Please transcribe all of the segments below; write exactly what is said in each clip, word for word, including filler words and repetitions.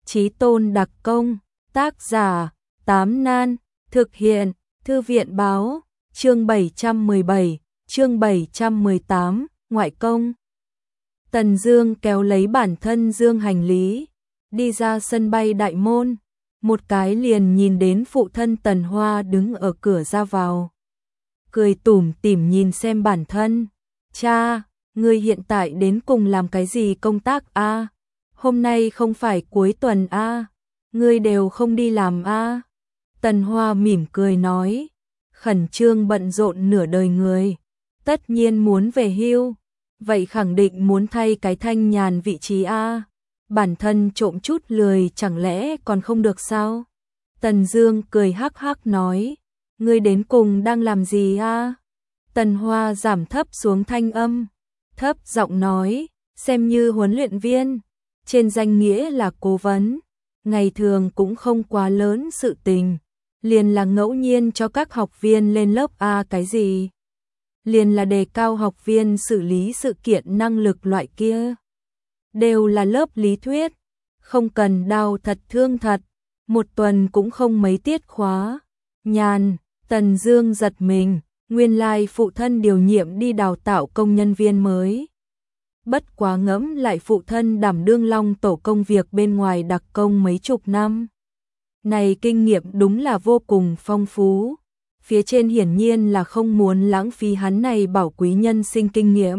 Chí tôn đặc công, tác giả, Tám Nan, thực hiện, Thư viện báo, chương bảy trăm mười bảy, chương bảy trăm mười tám, ngoại công. Tần Dương kéo lấy bản thân dương hành lý, đi ra sân bay đại môn, một cái liền nhìn đến phụ thân Tần Hoa đứng ở cửa ra vào. Cười tủm tỉm nhìn xem bản thân, cha, ngươi hiện tại đến cùng làm cái gì công tác a? À? Hôm nay không phải cuối tuần a, à? Ngươi đều không đi làm a? À? Tần Hoa mỉm cười nói, khẩn trương bận rộn nửa đời người, tất nhiên muốn về hưu, vậy khẳng định muốn thay cái thanh nhàn vị trí a. À? Bản thân trộm chút lười chẳng lẽ còn không được sao? Tần Dương cười hắc hắc nói, ngươi đến cùng đang làm gì a? À? Tần Hoa giảm thấp xuống thanh âm, thấp giọng nói, xem như huấn luyện viên, trên danh nghĩa là cố vấn, ngày thường cũng không quá lớn sự tình, liền là ngẫu nhiên cho các học viên lên lớp a cái gì? Liền là đề cao học viên xử lý sự kiện năng lực loại kia. Đều là lớp lý thuyết, không cần đau thật thương thật, một tuần cũng không mấy tiết khóa. Nhàn, Tần Dương giật mình, nguyên lai phụ thân điều nhiệm đi đào tạo công nhân viên mới. Bất quá ngẫm lại phụ thân đảm đương long tổ công việc bên ngoài đặc công mấy chục năm. Này kinh nghiệm đúng là vô cùng phong phú. Phía trên hiển nhiên là không muốn lãng phí hắn này bảo quý nhân sinh kinh nghiệm,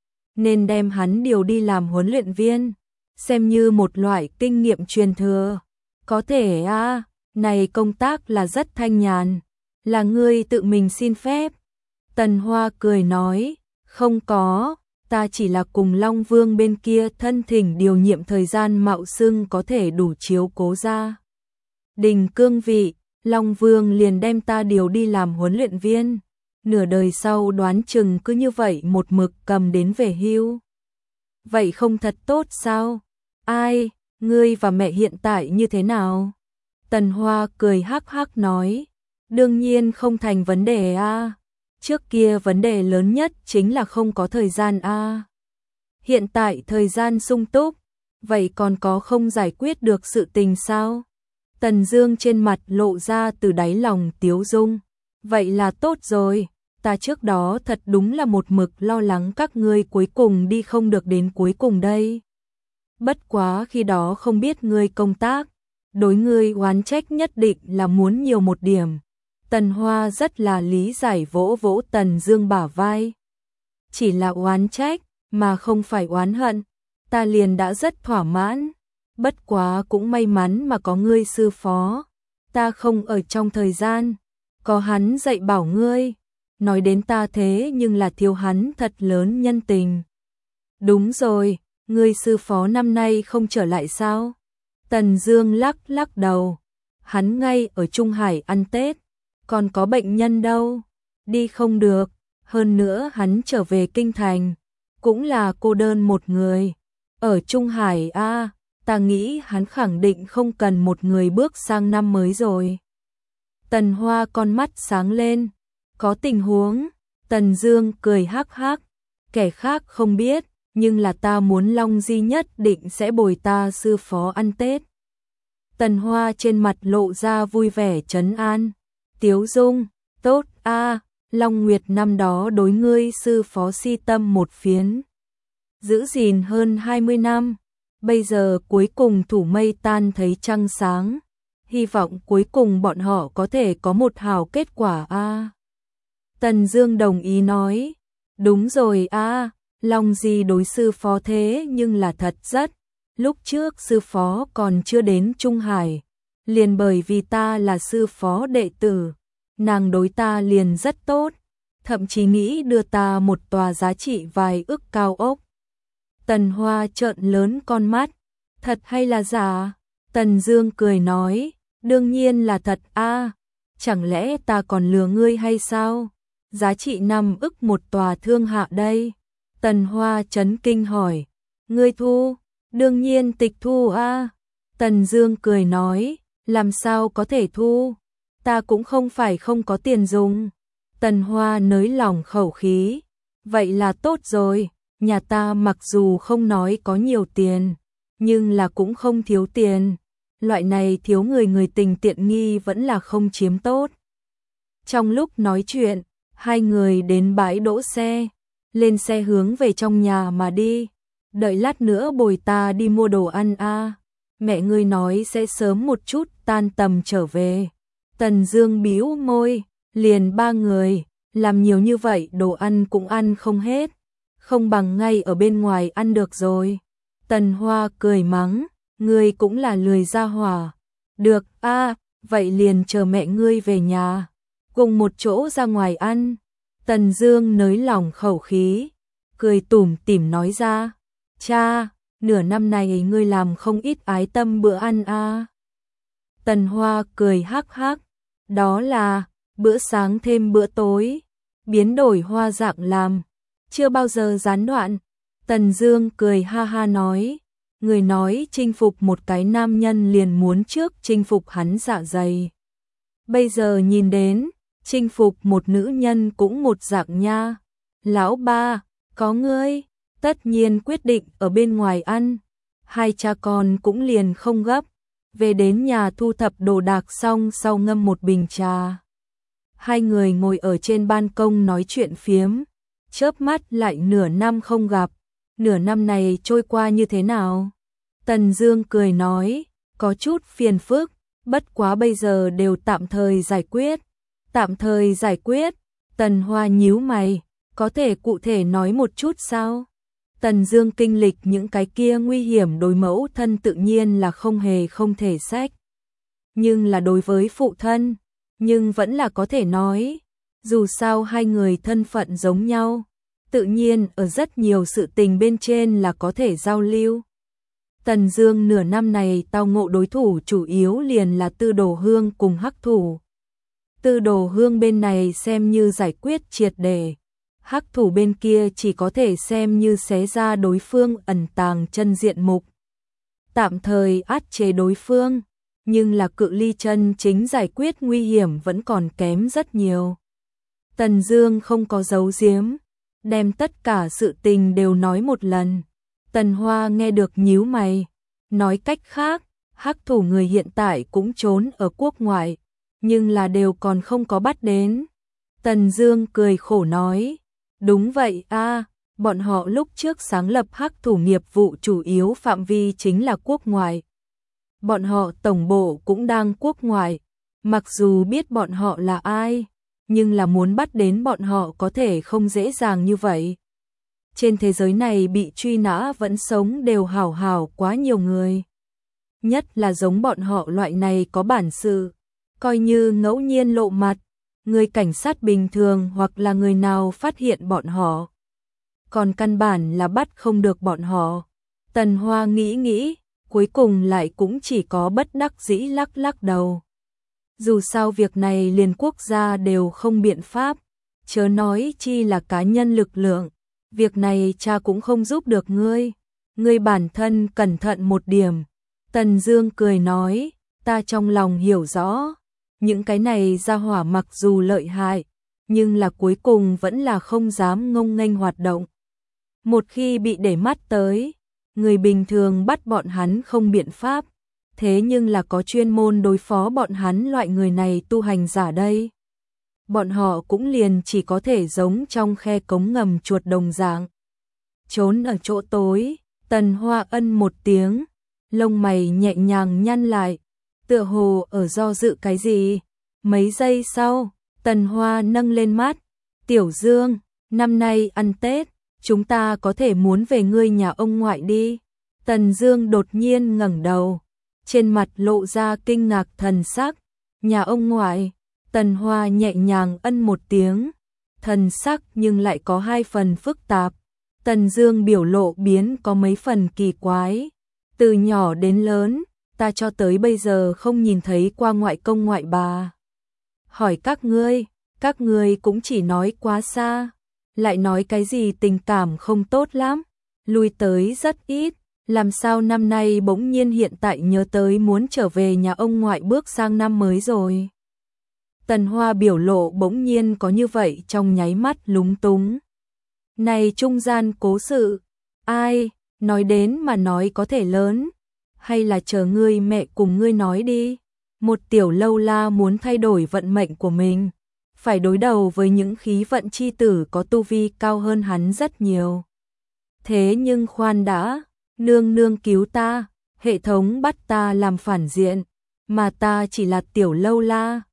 nên đem hắn điều đi làm huấn luyện viên, xem như một loại kinh nghiệm truyền thừa. Có thể a, à, này công tác là rất thanh nhàn, là ngươi tự mình xin phép. Tần Hoa cười nói, không có, ta chỉ là cùng Long Vương bên kia thân thỉnh điều nhiệm thời gian mạo xưng có thể đủ chiếu cố ra đình cương vị, Long Vương liền đem ta điều đi làm huấn luyện viên. Nửa đời sau đoán chừng cứ như vậy một mực cầm đến về hưu. Vậy không thật tốt sao? Ai, ngươi và mẹ hiện tại như thế nào? Tần Hoa cười hắc hắc nói, đương nhiên không thành vấn đề a. À. Trước kia vấn đề lớn nhất chính là không có thời gian a. À. Hiện tại thời gian sung túc, vậy còn có không giải quyết được sự tình sao? Tần Dương trên mặt lộ ra từ đáy lòng tiếu dung. Vậy là tốt rồi, ta trước đó thật đúng là một mực lo lắng các ngươi cuối cùng đi không được đến cuối cùng đây. Bất quá khi đó không biết ngươi công tác, đối ngươi oán trách nhất định là muốn nhiều một điểm. Tần Hoa rất là lý giải vỗ vỗ Tần Dương bả vai. Chỉ là oán trách, mà không phải oán hận, ta liền đã rất thỏa mãn. Bất quá cũng may mắn mà có ngươi sư phó, ta không ở trong thời gian, có hắn dạy bảo ngươi, nói đến ta thế nhưng là thiếu hắn thật lớn nhân tình. Đúng rồi, ngươi sư phó năm nay không trở lại sao? Tần Dương lắc lắc đầu, hắn ngay ở Trung Hải ăn Tết, còn có bệnh nhân đâu, đi không được, hơn nữa hắn trở về kinh thành, cũng là cô đơn một người, ở Trung Hải a. À, ta nghĩ hắn khẳng định không cần một người bước sang năm mới rồi. Tần Hoa con mắt sáng lên, có tình huống. Tần Dương cười hắc hắc, kẻ khác không biết, nhưng là ta muốn Long Di nhất định sẽ bồi ta sư phó ăn Tết. Tần Hoa trên mặt lộ ra vui vẻ trấn an, tiếu dung, tốt a, à, Long Nguyệt năm đó đối ngươi sư phó si tâm một phiến, giữ gìn hơn hai mươi năm. Bây giờ cuối cùng thủ mây tan thấy trăng sáng, hy vọng cuối cùng bọn họ có thể có một hảo kết quả a. À. Tần Dương đồng ý nói, đúng rồi a, à, Long Di đối sư phó thế nhưng là thật rất, lúc trước sư phó còn chưa đến Trung Hải, liền bởi vì ta là sư phó đệ tử, nàng đối ta liền rất tốt, thậm chí nghĩ đưa ta một tòa giá trị vài ức cao ốc. Tần Hoa trợn lớn con mắt, thật hay là giả? Tần Dương cười nói, đương nhiên là thật a, à, chẳng lẽ ta còn lừa ngươi hay sao? Giá trị năm ức một tòa thương hạ đây. Tần Hoa chấn kinh hỏi, ngươi thu? Đương nhiên tịch thu a. À. Tần Dương cười nói, làm sao có thể thu? Ta cũng không phải không có tiền dùng. Tần Hoa nới lỏng khẩu khí, vậy là tốt rồi. Nhà ta mặc dù không nói có nhiều tiền, nhưng là cũng không thiếu tiền, loại này thiếu người người tình tiện nghi vẫn là không chiếm tốt. Trong lúc nói chuyện, hai người đến bãi đỗ xe, lên xe hướng về trong nhà mà đi. Đợi lát nữa bồi ta đi mua đồ ăn a. Mẹ ngươi nói sẽ sớm một chút tan tầm trở về. Tần Dương bĩu môi, liền ba người, làm nhiều như vậy đồ ăn cũng ăn không hết, không bằng ngay ở bên ngoài ăn được rồi. Tần Hoa cười mắng, ngươi cũng là lười ra hỏa. Được a, vậy liền chờ mẹ ngươi về nhà, cùng một chỗ ra ngoài ăn. Tần Dương nới lỏng khẩu khí, cười tủm tỉm nói ra, cha, nửa năm này ngươi làm không ít ái tâm bữa ăn a. Tần Hoa cười hắc hắc, đó là bữa sáng thêm bữa tối, biến đổi hoa dạng làm, chưa bao giờ gián đoạn. Tần Dương cười ha ha nói, người nói chinh phục một cái nam nhân liền muốn trước chinh phục hắn dạ dày. Bây giờ nhìn đến, chinh phục một nữ nhân cũng một dạng nha. Lão ba, có ngươi, tất nhiên quyết định ở bên ngoài ăn. Hai cha con cũng liền không gấp, về đến nhà thu thập đồ đạc xong sau ngâm một bình trà. Hai người ngồi ở trên ban công nói chuyện phiếm, chớp mắt lại nửa năm không gặp, nửa năm này trôi qua như thế nào? Tần Dương cười nói, có chút phiền phức, bất quá bây giờ đều tạm thời giải quyết. Tạm thời giải quyết? Tần Hoa nhíu mày, có thể cụ thể nói một chút sao? Tần Dương kinh lịch những cái kia nguy hiểm đối mẫu thân tự nhiên là không hề không thể sách. Nhưng là đối với phụ thân, nhưng vẫn là có thể nói, dù sao hai người thân phận giống nhau, tự nhiên ở rất nhiều sự tình bên trên là có thể giao lưu. Tần Dương nửa năm này tao ngộ đối thủ chủ yếu liền là Tư Đồ Hương cùng Hắc Thủ. Tư Đồ Hương bên này xem như giải quyết triệt để, Hắc Thủ bên kia chỉ có thể xem như xé ra đối phương ẩn tàng chân diện mục, tạm thời át chế đối phương, nhưng là cự ly chân chính giải quyết nguy hiểm vẫn còn kém rất nhiều. Tần Dương không có giấu giếm, đem tất cả sự tình đều nói một lần. Tần Hoa nghe được nhíu mày, nói cách khác, Hắc Thủ người hiện tại cũng trốn ở quốc ngoại, nhưng là đều còn không có bắt đến. Tần Dương cười khổ nói, đúng vậy a, bọn họ lúc trước sáng lập Hắc Thủ nghiệp vụ chủ yếu phạm vi chính là quốc ngoại. Bọn họ tổng bộ cũng đang quốc ngoại, mặc dù biết bọn họ là ai, nhưng là muốn bắt đến bọn họ có thể không dễ dàng như vậy. Trên thế giới này bị truy nã vẫn sống đều hảo hảo quá nhiều người. Nhất là giống bọn họ loại này có bản sự, coi như ngẫu nhiên lộ mặt, người cảnh sát bình thường hoặc là người nào phát hiện bọn họ, còn căn bản là bắt không được bọn họ. Tần Hoa nghĩ nghĩ, cuối cùng lại cũng chỉ có bất đắc dĩ lắc lắc đầu. Dù sao việc này liền quốc gia đều không biện pháp, chớ nói chi là cá nhân lực lượng. Việc này cha cũng không giúp được ngươi, ngươi bản thân cẩn thận một điểm. Tần Dương cười nói, ta trong lòng hiểu rõ, những cái này gia hỏa mặc dù lợi hại, nhưng là cuối cùng vẫn là không dám ngông nghênh hoạt động. Một khi bị để mắt tới, người bình thường bắt bọn hắn không biện pháp, thế nhưng là có chuyên môn đối phó bọn hắn loại người này tu hành giả đây. Bọn họ cũng liền chỉ có thể giống trong khe cống ngầm chuột đồng dạng, trốn ở chỗ tối. Tần Hoa ân một tiếng, lông mày nhẹ nhàng nhăn lại, tựa hồ ở do dự cái gì. Mấy giây sau, Tần Hoa nâng lên mắt, Tiểu Dương, năm nay ăn Tết, chúng ta có thể muốn về ngươi nhà ông ngoại đi. Tần Dương đột nhiên ngẩng đầu, trên mặt lộ ra kinh ngạc thần sắc. Nhà ông ngoại? Tần Hoa nhẹ nhàng ân một tiếng, thần sắc nhưng lại có hai phần phức tạp. Tần Dương biểu lộ biến có mấy phần kỳ quái. Từ nhỏ đến lớn, ta cho tới bây giờ không nhìn thấy qua ngoại công ngoại bà. Hỏi các ngươi, các ngươi cũng chỉ nói quá xa, lại nói cái gì tình cảm không tốt lắm, lui tới rất ít, làm sao năm nay bỗng nhiên hiện tại nhớ tới muốn trở về nhà ông ngoại bước sang năm mới rồi. Tần Hoa biểu lộ bỗng nhiên có như vậy trong nháy mắt lúng túng. Này trung gian cố sự, ai, nói đến mà nói có thể lớn, hay là chờ ngươi mẹ cùng ngươi nói đi. Một tiểu lâu la muốn thay đổi vận mệnh của mình, phải đối đầu với những khí vận chi tử có tu vi cao hơn hắn rất nhiều. Thế nhưng khoan đã, nương nương cứu ta, hệ thống bắt ta làm phản diện, mà ta chỉ là tiểu lâu la,